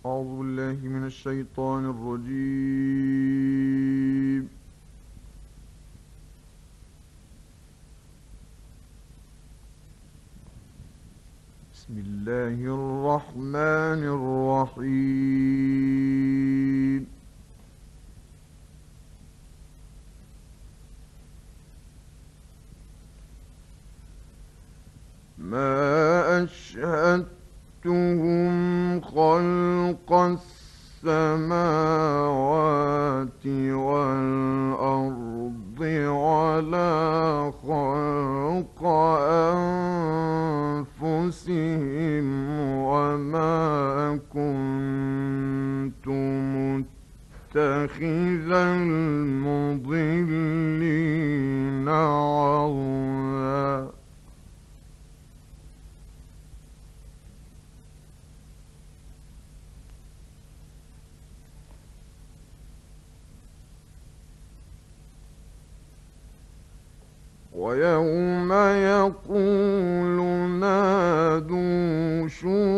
أعوذ بالله من الشيطان الرجيم. بسم الله الرحمن الرحيم. ما أشهدتهم خلق السماوات والأرض ولا خلق أنفسهم وما كنت متخذ المضلين عضدا. ويوم يقول نادوا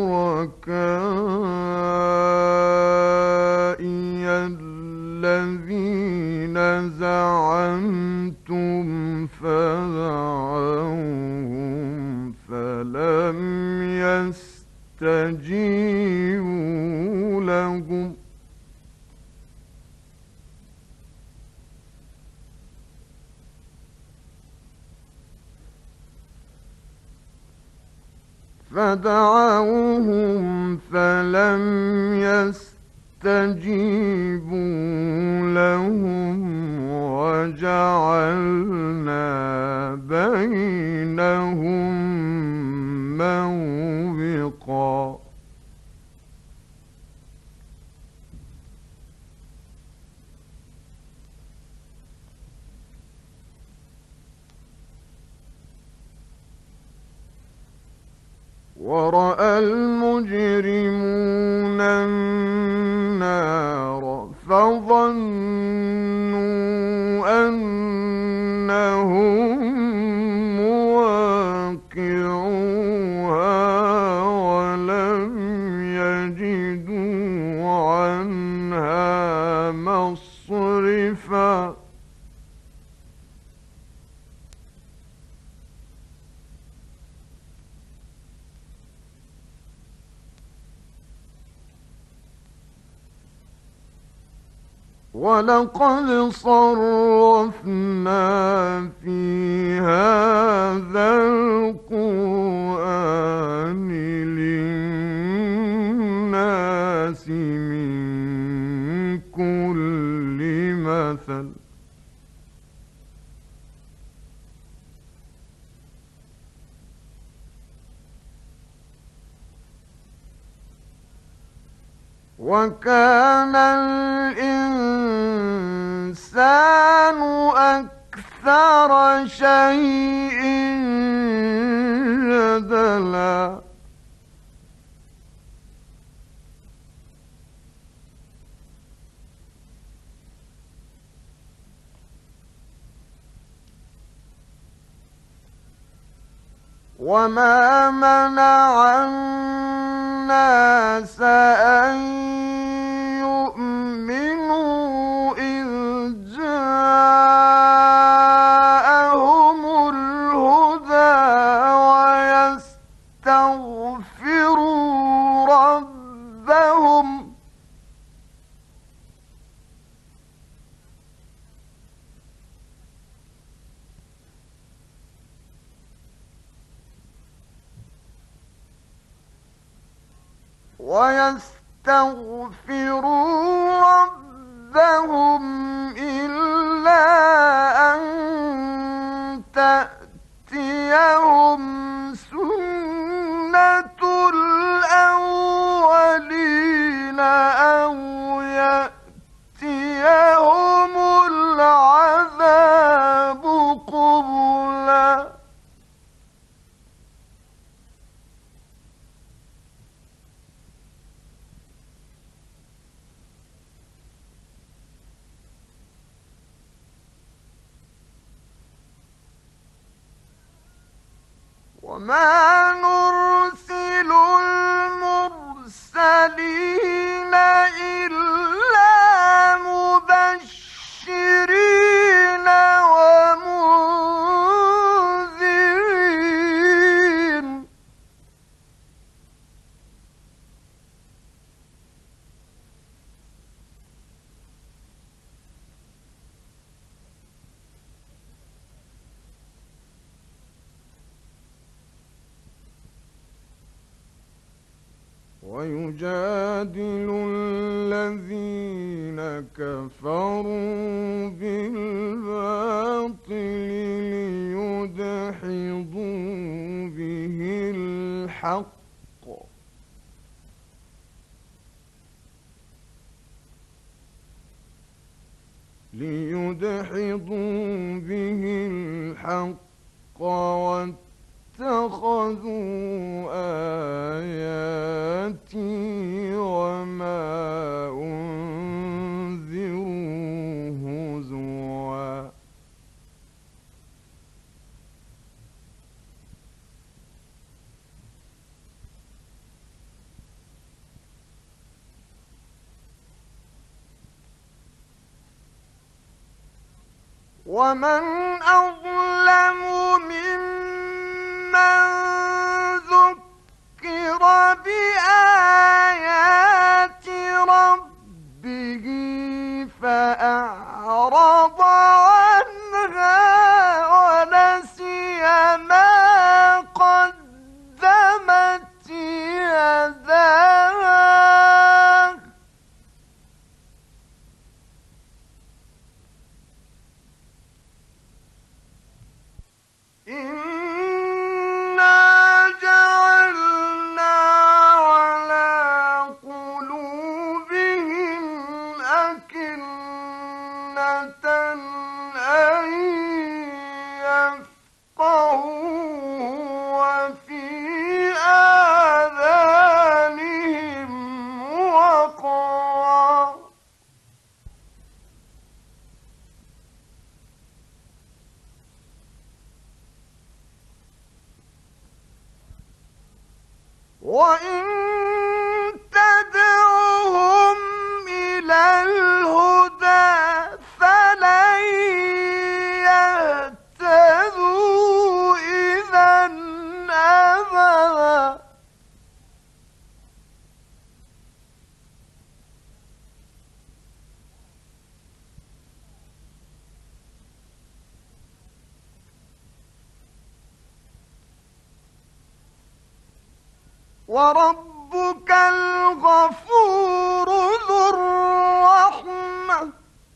شركائي الذين زعمتم فدعوهم فلم يستجيبوا لهم لهم وجعلنا بينهم موبقا. ورأى المجرمون النار فظنوا أنهم مواقعوها ولم يجدوا عنها مصرفا. ولقد صرفنا في هذا القرآن للناس من كل مثل وكان الإنسان أكثر شيء جدلا. وما منع الناس أن يؤمنوا إذ جاءهم الهدى ويستغفروا ربهم إلا أن تأتيهم سنة الأولين أو يأتيهم العذاب قبلا. وما نرسل المرسلين ويجادل الذين كفروا بالباطل ليدحضوا به الحق واتخذوا آياتي وما أنذروا هزوا ومن أظلم ممن ذكر بآيات ربه فأعرض عنها ونسي ما قدمت يداه إنا جعلنا على قلوبهم أكنة أن يفقهوا وفي آذانهم وقرا وإن تدعهم إلى الهدى فلن يهتدوا إذا أبدا وربك الغفور ذو الرحمة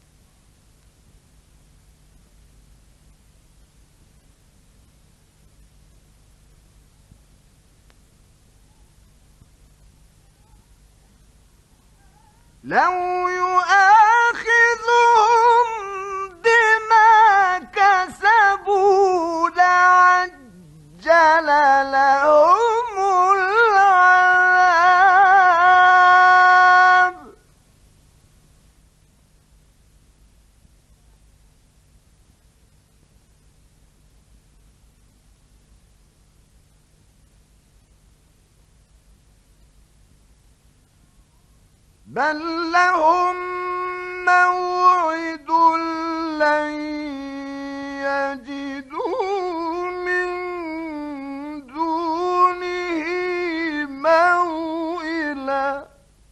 لو يؤاخذهم بما كسبوا لعجل لهم العذاب بل لهم موعد لن يجدوا من دونه موئلا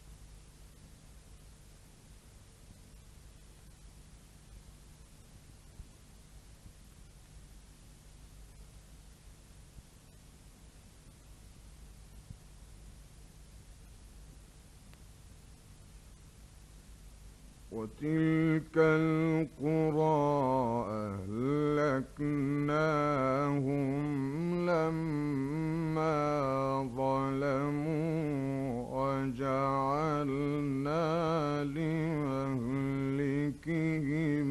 وتلك القرى أهلكناهم لما ظلموا وجعلنا لمهلكهم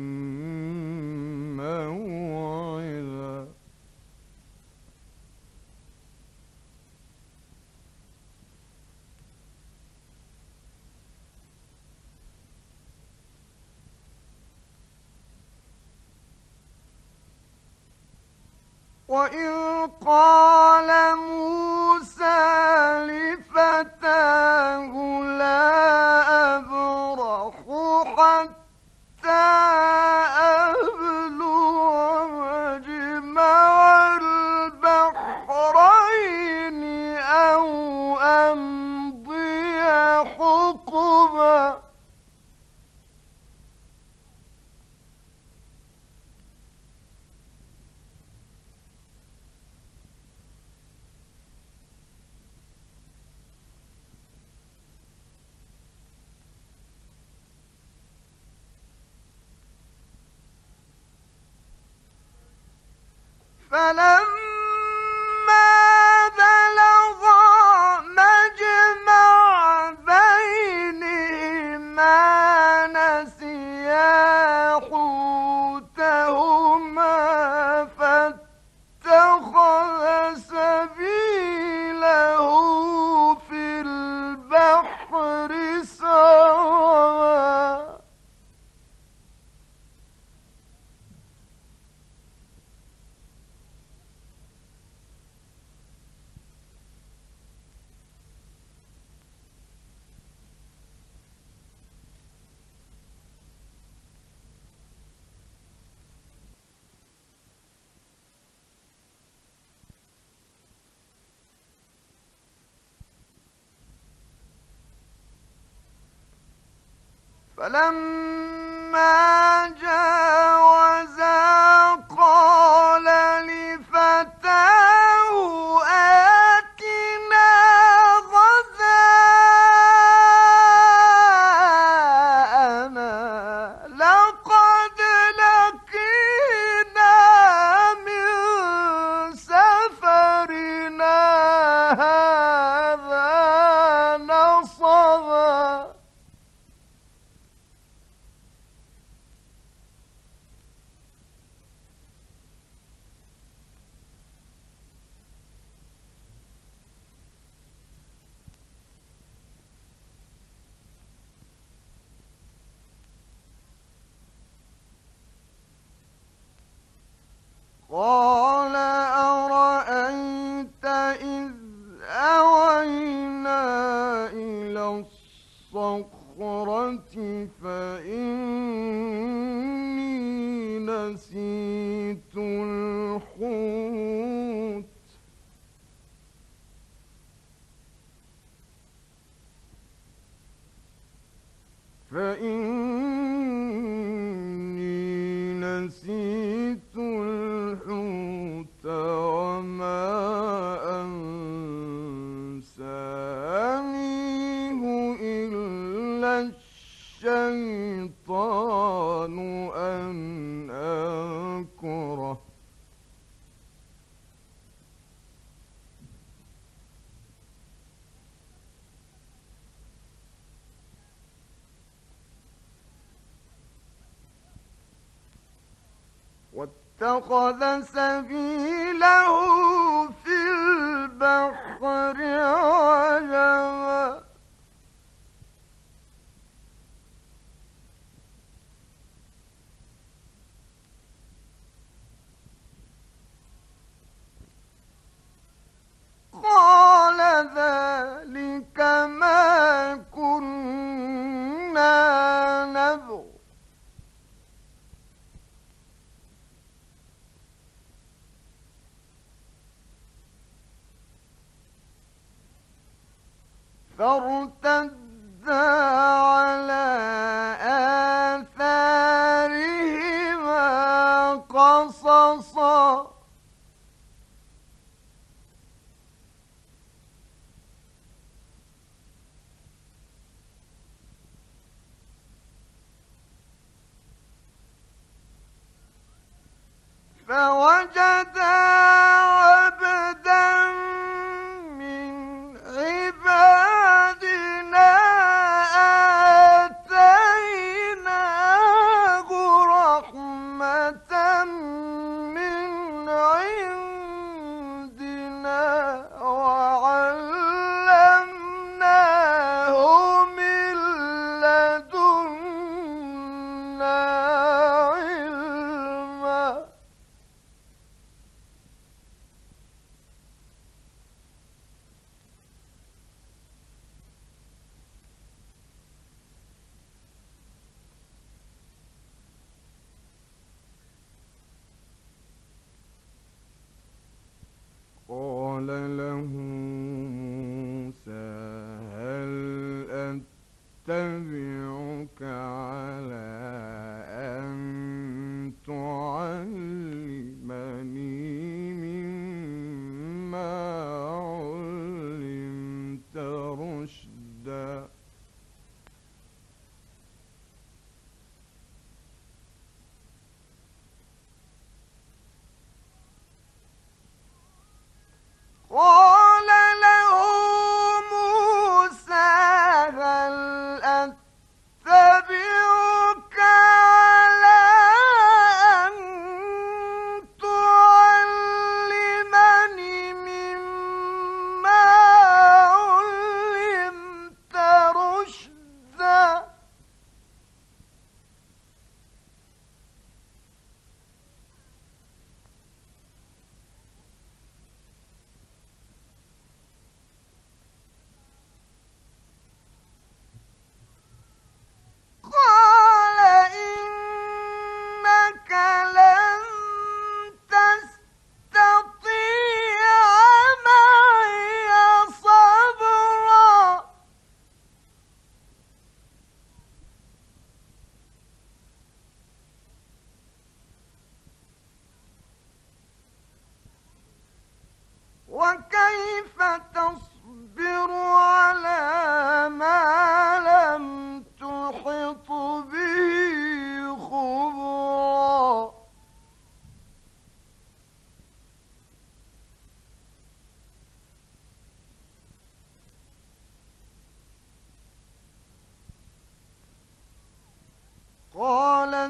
موعدا وإذ قال موسى لفتاه لا أبرح حتى أبلغ مجمع البحرين أو أمضي حقبا فلما بلغا مجمع بينهما نسيا حوتهما فاتخذ سبيله في البحر سربا فلما جاوزا قال لفتاه آتنا غداءنا لقد لقينا من سفرنا هذا نصبا قال أرأيت إذ أوينا إلى الصخرة فإني نسيت الحوت وما أنسانيه إلا الشيطان أن أذكره واتخذ سبيله في البحر عجبا قال ذلك ما كنا نبغي فارتدا على آثارهما قصصا فوجدا عبدا من عبادنا آتيناه رحمة من عندنا وعلمناه من لدنا علما قال له موسى هل أتبعك على أن تعلمني مما علمت رشدا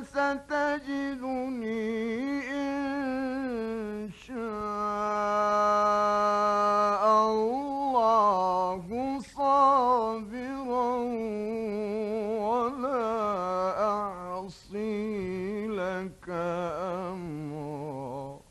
ستجدني إن شاء الله صابرا ولا أعصي لك أمرا.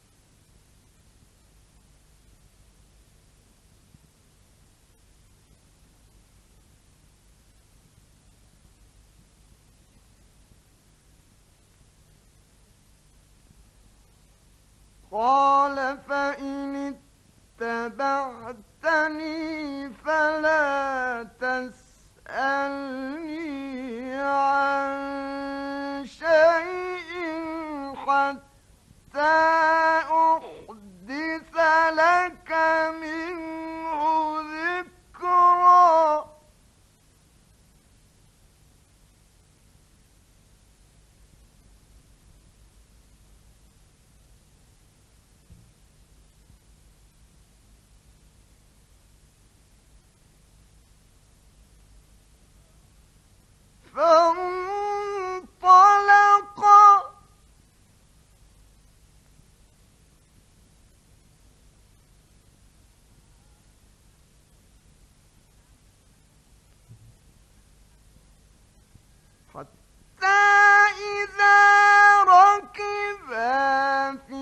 قال فإن اتبعتني فلا تسألني عن شيء حتى أحدث لك منه ذكرا. فانطلقا حتى إذا ركبا في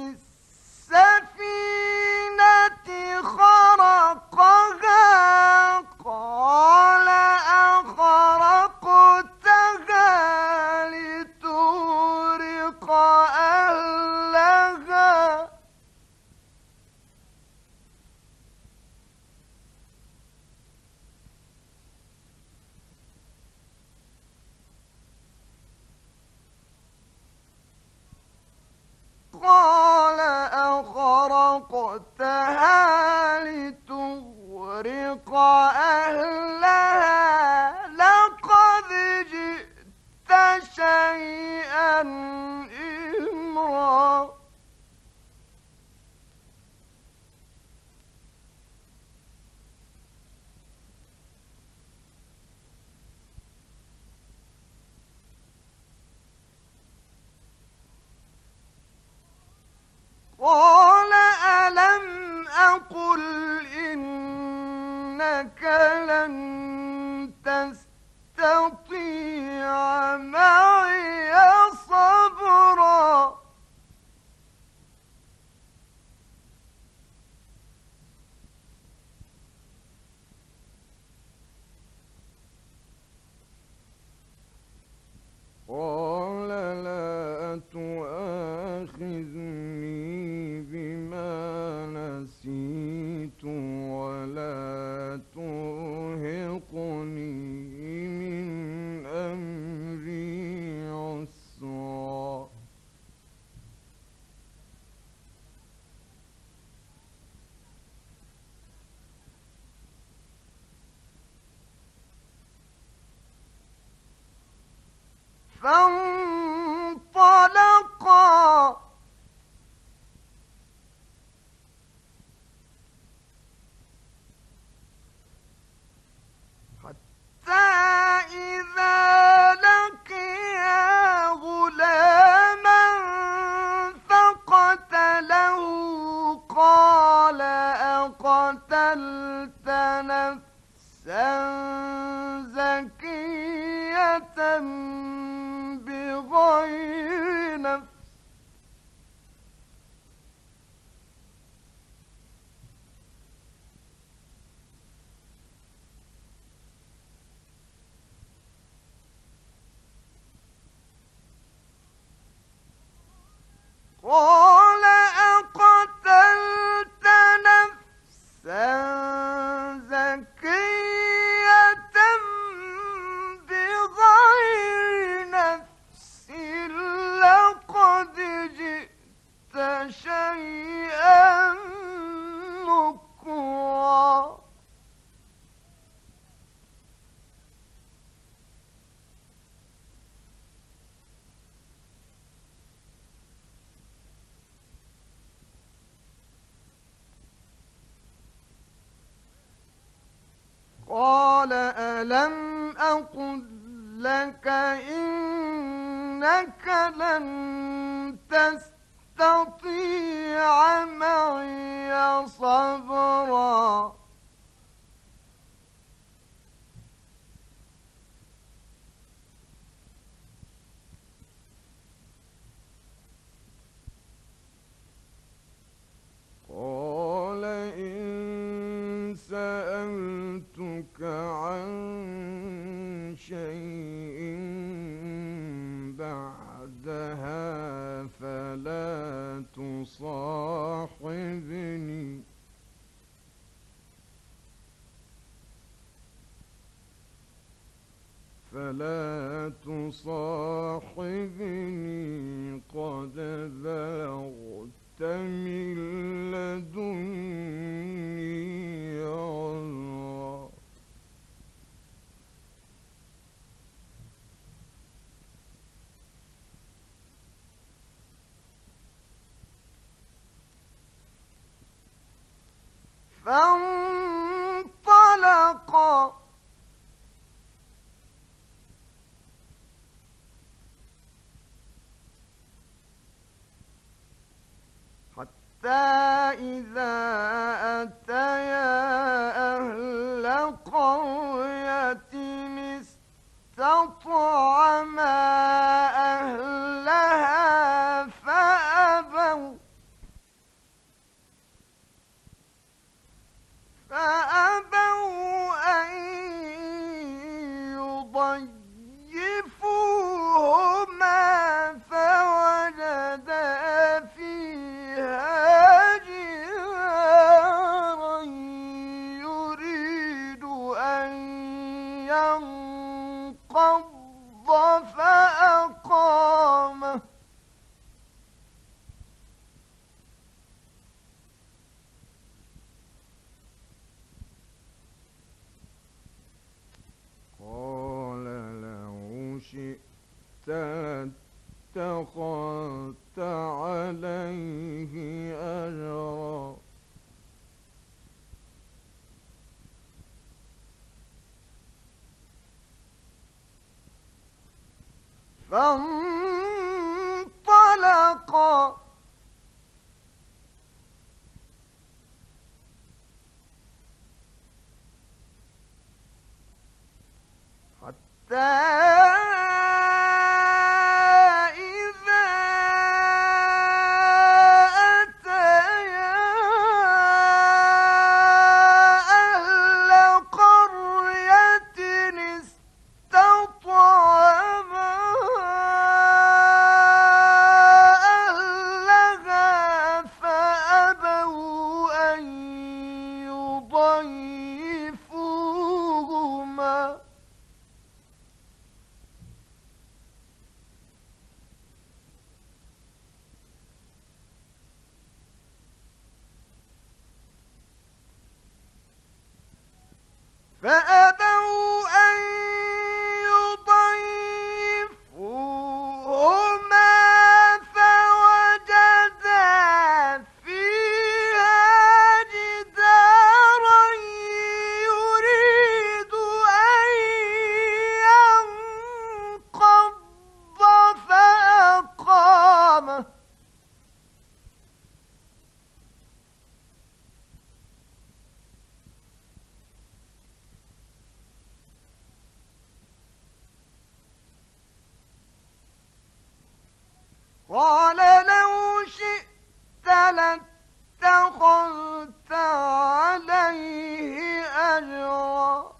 السفينة خرقها قال أخرقتها لتغرق أهلها قال أخرقتها لتغرق أهلها لقد جئت شيئا إمرا. قال ألم أقل إنك لن تستطيع معي صبرا. قال لا تؤاخذني بما نسيت ولا ترهقني من أمري عسرا. فانطلقا حتى إذا لقيا غلاما فقتله قال أقتلت نفسا زكية بغير نفس قال أقتلت نفسا زكية بغير نفس لقد جئت شيئا نكرا. قال ألم أقل لك إن إنك لن تستطيع معي صبرا قال إن سألتك عن شيء بعدها فلا تصاحبني قد بلغت من لدني عذرا فانطلقا حتى إذا أتيا أهل قرية استطعما أهلها فأبوا أن يضيفوهما فوجدا فيها جدارا يريد أن ينقض فأقامه قال لو شئت لاتخذت عليه أجرا فانطلقا حتى إذا أتيا أهل قرية استطعما أهلها فأبوا أن يضيفوهما فأبوا أن يضيفوهما فوجدا فيها جدارا يريد أن ينقض فأقامه قال لو شئت لاتخذت عليه أجرا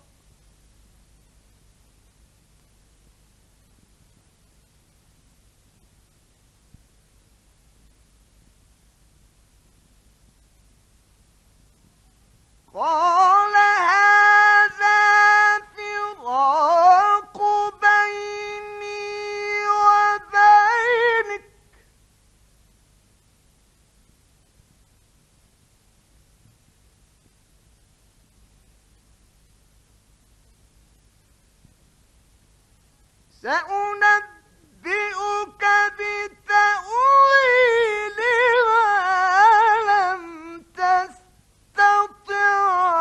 قال هذا فراق بيني وبينك سأنبئك بتأويل ما لم تستطع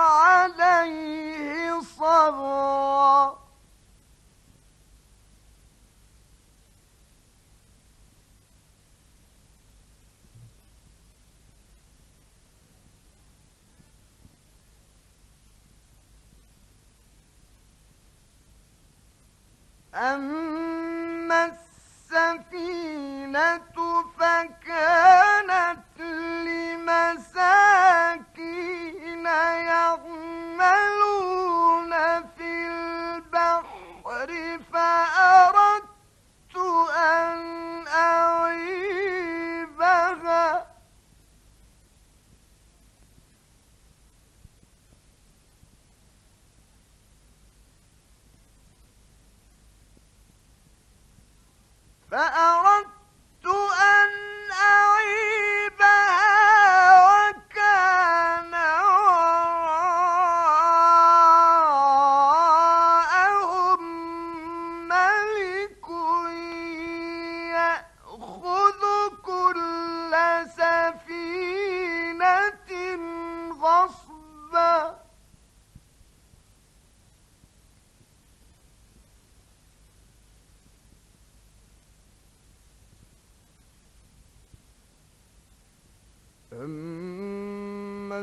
عليه صبرا أما السفينة فكانت لمساكين يعملون في البحر فأردت أن أعيبها فأردت أن أعيبها وكان وراءهم ملك يأخذ كل سفينة غصبا أما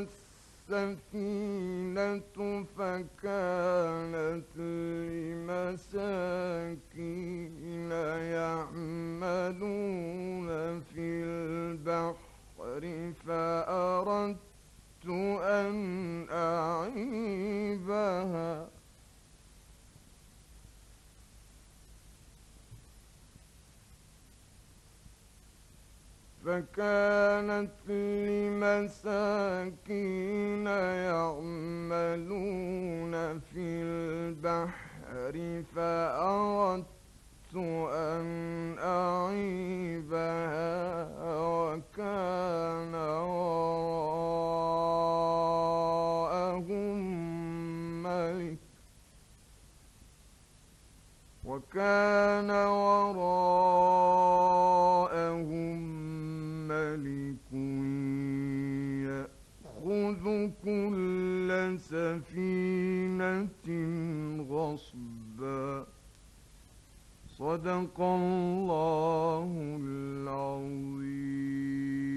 السفينة فكانت لمساكين يعملون في البحر فأردت أن أعيبها فكانت لمساكين يعملون في البحر فأردت أن أعيبها وكان وراءهم ملك يأخذ كل سفينة غصبا. صدق الله العظيم.